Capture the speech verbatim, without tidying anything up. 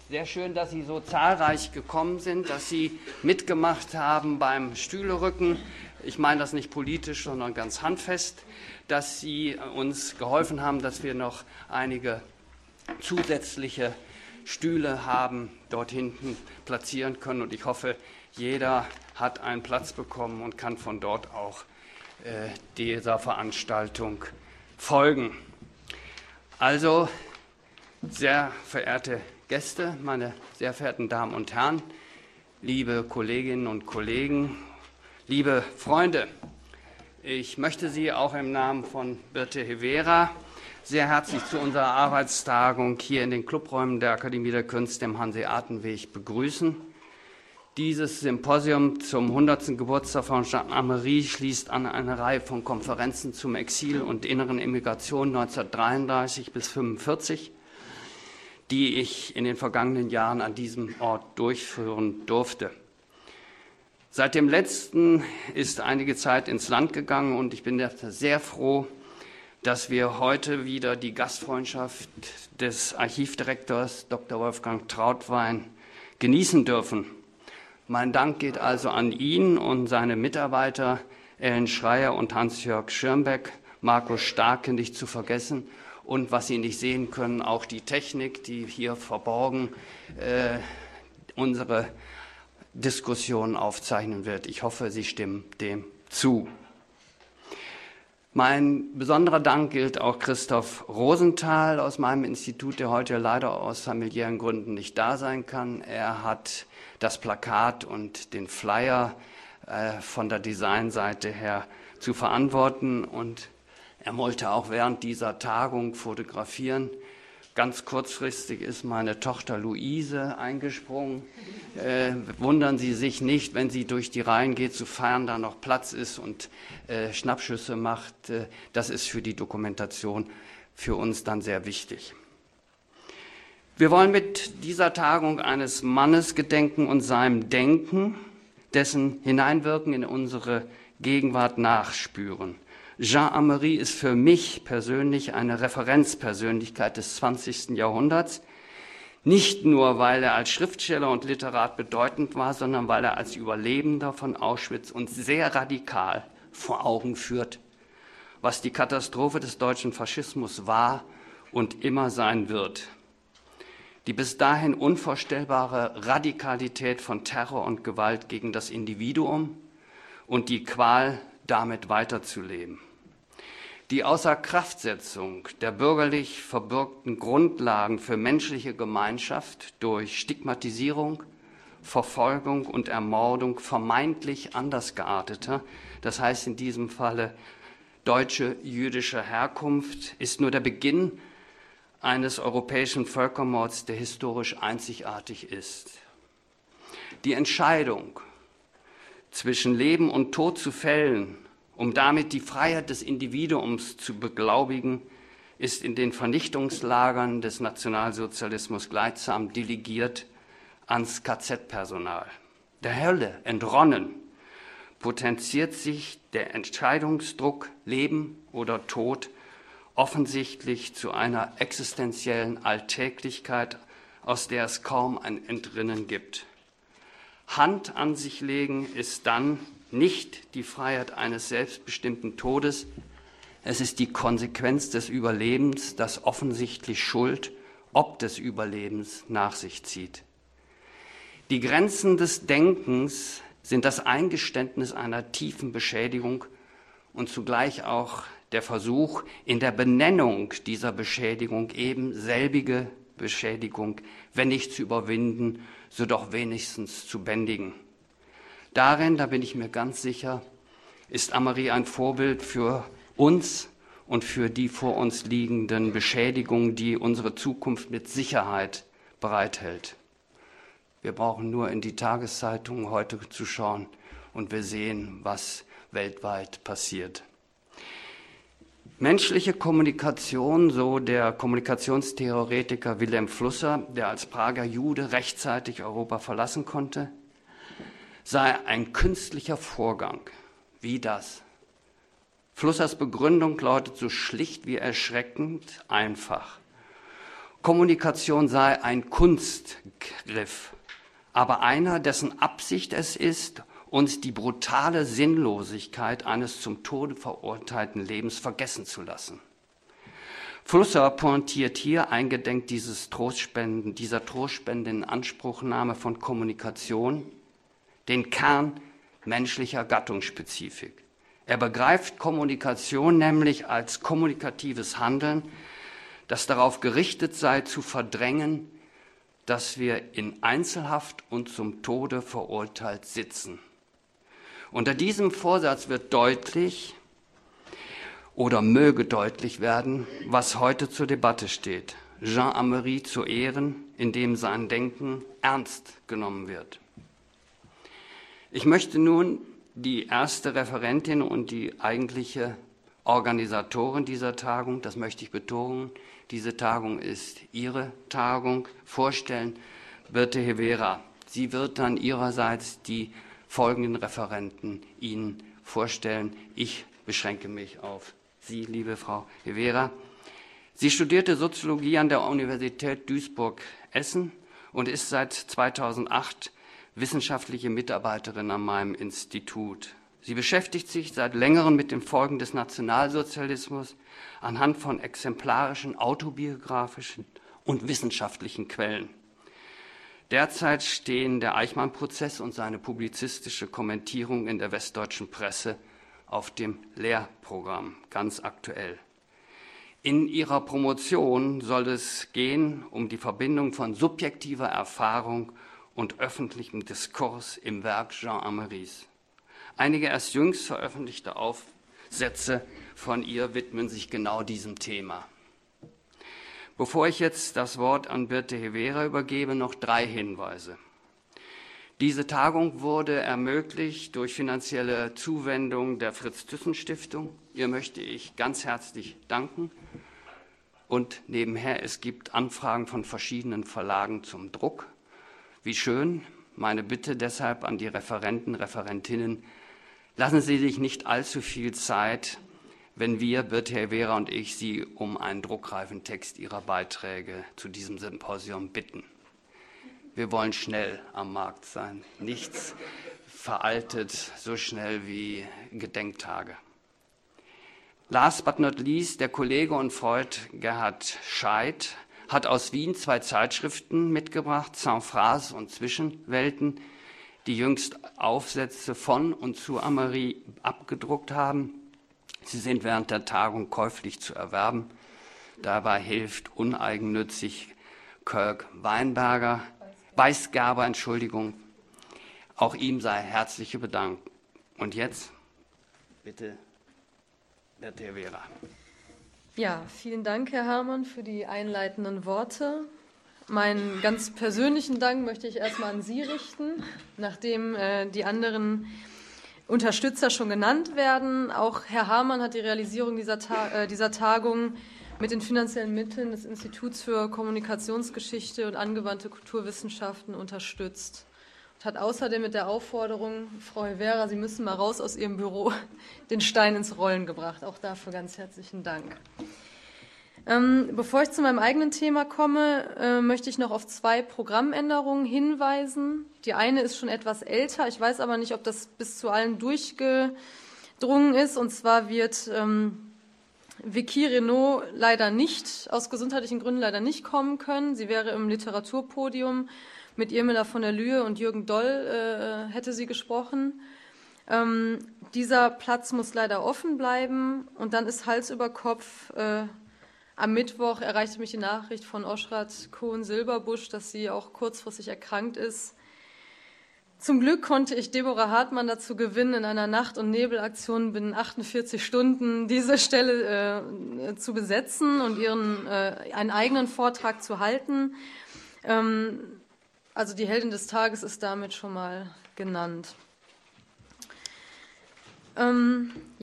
Sehr schön, dass Sie so zahlreich gekommen sind, dass Sie mitgemacht haben beim Stühlerücken. Ich meine das nicht politisch, sondern ganz handfest, dass Sie uns geholfen haben, dass wir noch einige zusätzliche Stühle haben dort hinten platzieren können. Und ich hoffe, jeder hat einen Platz bekommen und kann von dort auch äh, dieser Veranstaltung folgen. Also, sehr verehrte Gäste, meine sehr verehrten Damen und Herren, liebe Kolleginnen und Kollegen, liebe Freunde, ich möchte Sie auch im Namen von Birte Hevera sehr herzlich zu unserer Arbeitstagung hier in den Clubräumen der Akademie der Künste im Hanseatenweg begrüßen. Dieses Symposium zum hundertsten Geburtstag von Jean-Amery schließt an eine Reihe von Konferenzen zum Exil und inneren Immigration neunzehnhundertdreiunddreißig bis fünfundvierzig, die ich in den vergangenen Jahren an diesem Ort durchführen durfte. Seit dem letzten ist einige Zeit ins Land gegangen und ich bin sehr froh, dass wir heute wieder die Gastfreundschaft des Archivdirektors Doktor Wolfgang Trautwein genießen dürfen. Mein Dank geht also an ihn und seine Mitarbeiter Ellen Schreier und Hans-Jörg Schirmbeck, Markus Starke nicht zu vergessen und, was Sie nicht sehen können, auch die Technik, die hier verborgen äh, unsere Diskussion aufzeichnen wird. Ich hoffe, Sie stimmen dem zu. Mein besonderer Dank gilt auch Christoph Rosenthal aus meinem Institut, der heute leider aus familiären Gründen nicht da sein kann. Er hat das Plakat und den Flyer äh, von der Designseite her zu verantworten und er wollte auch während dieser Tagung fotografieren. Ganz kurzfristig ist meine Tochter Luise eingesprungen. Äh, wundern Sie sich nicht, wenn sie durch die Reihen geht, sofern da noch Platz ist und äh, Schnappschüsse macht. Äh, das ist für die Dokumentation für uns dann sehr wichtig. Wir wollen mit dieser Tagung eines Mannes gedenken und seinem Denken, dessen Hineinwirken in unsere Gegenwart nachspüren. Jean-Amery ist für mich persönlich eine Referenzpersönlichkeit des zwanzigsten Jahrhunderts, nicht nur, weil er als Schriftsteller und Literat bedeutend war, sondern weil er als Überlebender von Auschwitz uns sehr radikal vor Augen führt, was die Katastrophe des deutschen Faschismus war und immer sein wird. Die bis dahin unvorstellbare Radikalität von Terror und Gewalt gegen das Individuum und die Qual, damit weiterzuleben. Die Außerkraftsetzung der bürgerlich verbürgten Grundlagen für menschliche Gemeinschaft durch Stigmatisierung, Verfolgung und Ermordung vermeintlich Andersgearteter, das heißt in diesem Falle deutsche jüdischer Herkunft, ist nur der Beginn eines europäischen Völkermords, der historisch einzigartig ist. Die Entscheidung zwischen Leben und Tod zu fällen, um damit die Freiheit des Individuums zu beglaubigen, ist in den Vernichtungslagern des Nationalsozialismus gleichsam delegiert ans K Z-Personal. Der Hölle entronnen potenziert sich der Entscheidungsdruck Leben oder Tod offensichtlich zu einer existenziellen Alltäglichkeit, aus der es kaum ein Entrinnen gibt. Hand an sich legen ist dann nicht die Freiheit eines selbstbestimmten Todes, es ist die Konsequenz des Überlebens, das offensichtlich Schuld ob des Überlebens nach sich zieht. Die Grenzen des Denkens sind das Eingeständnis einer tiefen Beschädigung und zugleich auch der Versuch, in der Benennung dieser Beschädigung eben selbige Beschädigung, wenn nicht zu überwinden, so doch wenigstens zu bändigen. Darin, da bin ich mir ganz sicher, ist Amery ein Vorbild für uns und für die vor uns liegenden Beschädigungen, die unsere Zukunft mit Sicherheit bereithält. Wir brauchen nur in die Tageszeitungen heute zu schauen und wir sehen, was weltweit passiert. Menschliche Kommunikation, so der Kommunikationstheoretiker Wilhelm Flusser, der als Prager Jude rechtzeitig Europa verlassen konnte, sei ein künstlicher Vorgang. Wie das? Flussers Begründung lautet so schlicht wie erschreckend einfach. Kommunikation sei ein Kunstgriff, aber einer, dessen Absicht es ist, uns die brutale Sinnlosigkeit eines zum Tode verurteilten Lebens vergessen zu lassen. Flusser pointiert hier eingedenk dieses Trostspenden, dieser trostspendenden Inanspruchnahme von Kommunikation den Kern menschlicher Gattungsspezifik. Er begreift Kommunikation nämlich als kommunikatives Handeln, das darauf gerichtet sei, zu verdrängen, dass wir in Einzelhaft und zum Tode verurteilt sitzen. Unter diesem Vorsatz wird deutlich oder möge deutlich werden, was heute zur Debatte steht. Jean Amery zu ehren, indem sein Denken ernst genommen wird. Ich möchte nun die erste Referentin und die eigentliche Organisatorin dieser Tagung, das möchte ich betonen, diese Tagung ist Ihre Tagung, vorstellen, Birte Hevera. Sie wird dann ihrerseits die folgenden Referenten Ihnen vorstellen. Ich beschränke mich auf Sie, liebe Frau Hevera. Sie studierte Soziologie an der Universität Duisburg-Essen und ist seit zweitausendacht wissenschaftliche Mitarbeiterin an meinem Institut. Sie beschäftigt sich seit längerem mit den Folgen des Nationalsozialismus anhand von exemplarischen autobiografischen und wissenschaftlichen Quellen. Derzeit stehen der Eichmann-Prozess und seine publizistische Kommentierung in der westdeutschen Presse auf dem Lehrprogramm, ganz aktuell. In ihrer Promotion soll es gehen um die Verbindung von subjektiver Erfahrung und öffentlichem Diskurs im Werk Jean Amerys. Einige erst jüngst veröffentlichte Aufsätze von ihr widmen sich genau diesem Thema. Bevor ich jetzt das Wort an Birte Hevera übergebe, noch drei Hinweise. Diese Tagung wurde ermöglicht durch finanzielle Zuwendung der Fritz-Thyssen-Stiftung. Ihr möchte ich ganz herzlich danken. Und nebenher, es gibt Anfragen von verschiedenen Verlagen zum Druck. Wie schön, meine Bitte deshalb an die Referenten, Referentinnen, lassen Sie sich nicht allzu viel Zeit, wenn wir, Birte Hevera und ich, Sie um einen druckreifen Text Ihrer Beiträge zu diesem Symposium bitten. Wir wollen schnell am Markt sein, nichts veraltet so schnell wie Gedenktage. Last but not least, der Kollege und Freund Gerhard Scheidt hat aus Wien zwei Zeitschriften mitgebracht, Sans Phrase und Zwischenwelten, die jüngst Aufsätze von und zu Amery abgedruckt haben. Sie sind während der Tagung käuflich zu erwerben. Dabei hilft uneigennützig Kirk Weinberger, Weisgerber, Entschuldigung. Auch ihm sei herzliche Bedank. Und jetzt bitte Birte Hevera. Ja, vielen Dank, Herr Herrmann, für die einleitenden Worte. Meinen ganz persönlichen Dank möchte ich erstmal an Sie richten, nachdem äh, die anderen Unterstützer schon genannt werden. Auch Herr Herrmann hat die Realisierung dieser, Ta äh, dieser Tagung mit den finanziellen Mitteln des Instituts für Kommunikationsgeschichte und angewandte Kulturwissenschaften unterstützt. Und hat außerdem mit der Aufforderung, Frau Hevera, Sie müssen mal raus aus Ihrem Büro, den Stein ins Rollen gebracht. Auch dafür ganz herzlichen Dank. Ähm, bevor ich zu meinem eigenen Thema komme, äh, möchte ich noch auf zwei Programmänderungen hinweisen. Die eine ist schon etwas älter, ich weiß aber nicht, ob das bis zu allen durchgedrungen ist. Und zwar wird ähm, Vicky Renaud leider nicht, aus gesundheitlichen Gründen leider nicht kommen können. Sie wäre im Literaturpodium mit Irmela von der Lühe und Jürgen Doll äh, hätte sie gesprochen. Ähm, dieser Platz muss leider offen bleiben. Und dann ist Hals über Kopf äh, am Mittwoch erreichte mich die Nachricht von Oschrat Kohn-Silberbusch, dass sie auch kurzfristig erkrankt ist. Zum Glück konnte ich Deborah Hartmann dazu gewinnen, in einer Nacht- und Nebelaktion binnen achtundvierzig Stunden diese Stelle äh, zu besetzen und ihren äh, einen eigenen Vortrag zu halten. Ähm, also die Heldin des Tages ist damit schon mal genannt. Ähm,